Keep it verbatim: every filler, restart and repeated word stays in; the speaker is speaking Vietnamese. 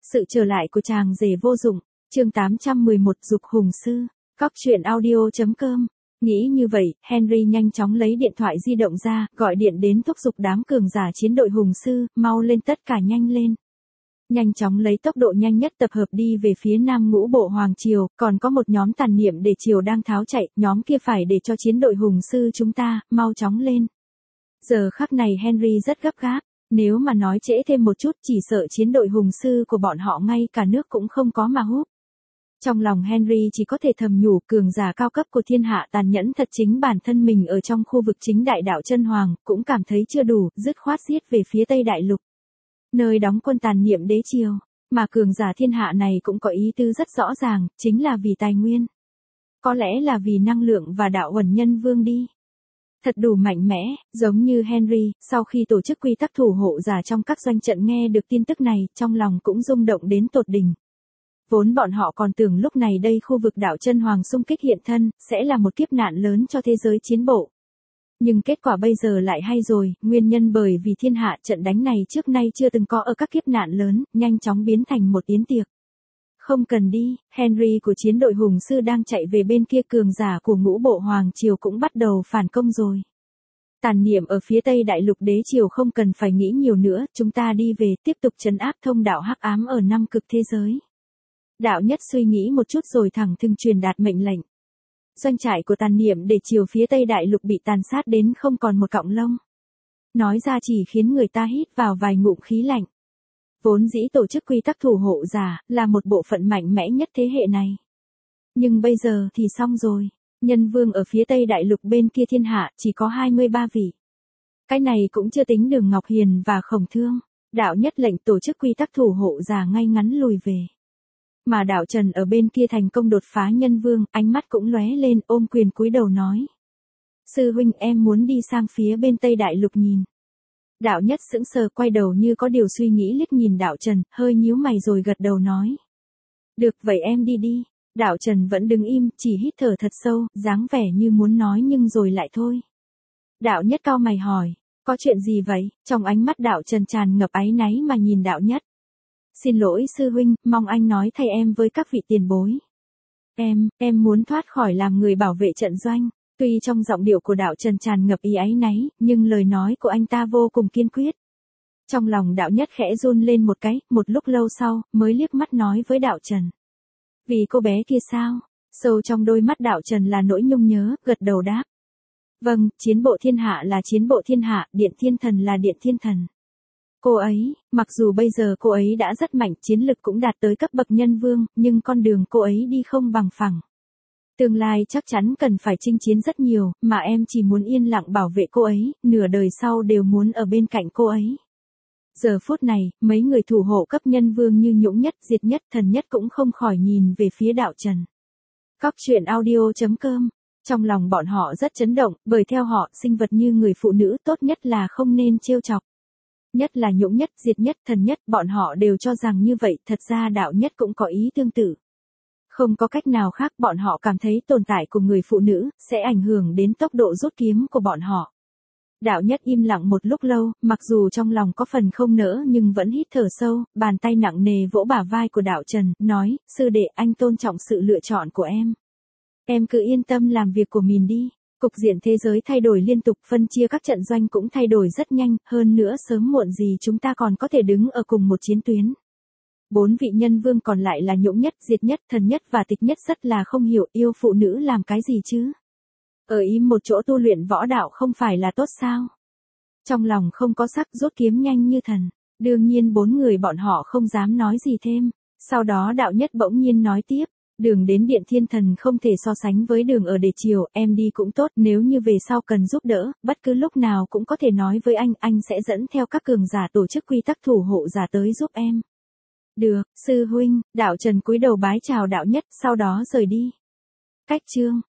Sự trở lại của chàng rể vô dụng, chương tám trăm mười một Dục Hùng Sư, Cóc truyện audio chấm com. Nghĩ như vậy, Henry nhanh chóng lấy điện thoại di động ra, gọi điện đến thúc giục đám cường giả chiến đội hùng sư, mau lên tất cả nhanh lên. Nhanh chóng lấy tốc độ nhanh nhất tập hợp đi về phía nam ngũ bộ Hoàng Triều, còn có một nhóm tàn niệm để Triều đang tháo chạy, nhóm kia phải để cho chiến đội hùng sư chúng ta, mau chóng lên. Giờ khắc này Henry rất gấp gáp, nếu mà nói trễ thêm một chút chỉ sợ chiến đội hùng sư của bọn họ ngay cả nước cũng không có mà húp. Trong lòng Henry chỉ có thể thầm nhủ cường giả cao cấp của thiên hạ tàn nhẫn thật, chính bản thân mình ở trong khu vực chính đại đạo chân hoàng, cũng cảm thấy chưa đủ, dứt khoát giết về phía Tây Đại Lục. Nơi đóng quân tàn niệm đế triều, mà cường giả thiên hạ này cũng có ý tư rất rõ ràng, chính là vì tài nguyên. Có lẽ là vì năng lượng và đạo huẩn nhân vương đi. Thật đủ mạnh mẽ, giống như Henry, sau khi tổ chức quy tắc thủ hộ giả trong các doanh trận nghe được tin tức này, trong lòng cũng rung động đến tột đỉnh. Vốn bọn họ còn tưởng lúc này đây khu vực đạo chân hoàng xung kích hiện thân, sẽ là một kiếp nạn lớn cho thế giới chiến bộ. Nhưng kết quả bây giờ lại hay rồi, nguyên nhân bởi vì thiên hạ trận đánh này trước nay chưa từng có ở các kiếp nạn lớn, nhanh chóng biến thành một yến tiệc. Không cần đi, Henry của chiến đội hùng sư đang chạy về bên kia, cường giả của ngũ bộ Hoàng Triều cũng bắt đầu phản công rồi. Tàn niệm ở phía Tây Đại Lục đế triều không cần phải nghĩ nhiều nữa, chúng ta đi về tiếp tục trấn áp thông đạo hắc ám ở năm cực thế giới. Đạo nhất suy nghĩ một chút rồi thẳng thừng truyền đạt mệnh lệnh. Doanh trại của tàn niệm để chiều phía Tây Đại Lục bị tàn sát đến không còn một cọng lông. Nói ra chỉ khiến người ta hít vào vài ngụm khí lạnh. Vốn dĩ tổ chức quy tắc thủ hộ giả là một bộ phận mạnh mẽ nhất thế hệ này. Nhưng bây giờ thì xong rồi. Nhân vương ở phía Tây Đại Lục bên kia thiên hạ chỉ có hai mươi ba vị. Cái này cũng chưa tính Đường Ngọc Hiền và Khổng Thương. Đạo nhất lệnh tổ chức quy tắc thủ hộ giả ngay ngắn lùi về. Mà đạo Trần ở bên kia thành công đột phá nhân vương, ánh mắt cũng lóe lên, ôm quyền cúi đầu nói. Sư huynh, em muốn đi sang phía bên Tây Đại Lục nhìn. Đạo nhất sững sờ quay đầu như có điều suy nghĩ liếc nhìn đạo Trần, hơi nhíu mày rồi gật đầu nói. Được, vậy em đi đi. Đạo Trần vẫn đứng im, chỉ hít thở thật sâu, dáng vẻ như muốn nói nhưng rồi lại thôi. Đạo nhất cau mày hỏi, có chuyện gì vậy? Trong ánh mắt đạo Trần tràn ngập áy náy mà nhìn đạo nhất. Xin lỗi sư huynh, mong anh nói thay em với các vị tiền bối. Em, em muốn thoát khỏi làm người bảo vệ trận doanh. Tuy trong giọng điệu của đạo Trần tràn ngập ý áy náy, nhưng lời nói của anh ta vô cùng kiên quyết. Trong lòng đạo nhất khẽ run lên một cái, một lúc lâu sau, mới liếc mắt nói với đạo Trần. Vì cô bé kia sao? Sâu trong đôi mắt đạo Trần là nỗi nhung nhớ, gật đầu đáp. Vâng, chiến bộ thiên hạ là chiến bộ thiên hạ, điện thiên thần là điện thiên thần. Cô ấy, mặc dù bây giờ cô ấy đã rất mạnh, chiến lực cũng đạt tới cấp bậc nhân vương, nhưng con đường cô ấy đi không bằng phẳng. Tương lai chắc chắn cần phải chinh chiến rất nhiều, mà em chỉ muốn yên lặng bảo vệ cô ấy, nửa đời sau đều muốn ở bên cạnh cô ấy. Giờ phút này, mấy người thủ hộ cấp nhân vương như Nhũng Nhất, Diệt Nhất, Thần Nhất cũng không khỏi nhìn về phía đạo Trần. Cóc truyện audio chấm com. Trong lòng bọn họ rất chấn động, bởi theo họ, sinh vật như người phụ nữ tốt nhất là không nên trêu chọc. Nhất là Nhũng Nhất, Diệt Nhất, Thần Nhất, bọn họ đều cho rằng như vậy, thật ra đạo nhất cũng có ý tương tự. Không có cách nào khác, bọn họ cảm thấy tồn tại của người phụ nữ sẽ ảnh hưởng đến tốc độ rút kiếm của bọn họ. Đạo nhất im lặng một lúc lâu, mặc dù trong lòng có phần không nỡ nhưng vẫn hít thở sâu, bàn tay nặng nề vỗ bả vai của đạo Trần, nói, sư đệ, anh tôn trọng sự lựa chọn của em. Em cứ yên tâm làm việc của mình đi. Cục diện thế giới thay đổi liên tục, phân chia các trận doanh cũng thay đổi rất nhanh, hơn nữa sớm muộn gì chúng ta còn có thể đứng ở cùng một chiến tuyến. Bốn vị nhân vương còn lại là Nhũng Nhất, Diệt Nhất, Thần Nhất và Tịch Nhất rất là không hiểu yêu phụ nữ làm cái gì chứ. Ở im một chỗ tu luyện võ đạo không phải là tốt sao? Trong lòng không có sắc, rút kiếm nhanh như thần. Đương nhiên bốn người bọn họ không dám nói gì thêm. Sau đó đạo nhất bỗng nhiên nói tiếp. Đường đến điện thiên thần không thể so sánh với đường ở đế triều, em đi cũng tốt, nếu như về sau cần giúp đỡ, bất cứ lúc nào cũng có thể nói với anh, anh sẽ dẫn theo các cường giả tổ chức quy tắc thủ hộ giả tới giúp em. Được, sư huynh, đạo Trần cúi đầu bái chào đạo nhất, sau đó rời đi. Cách chương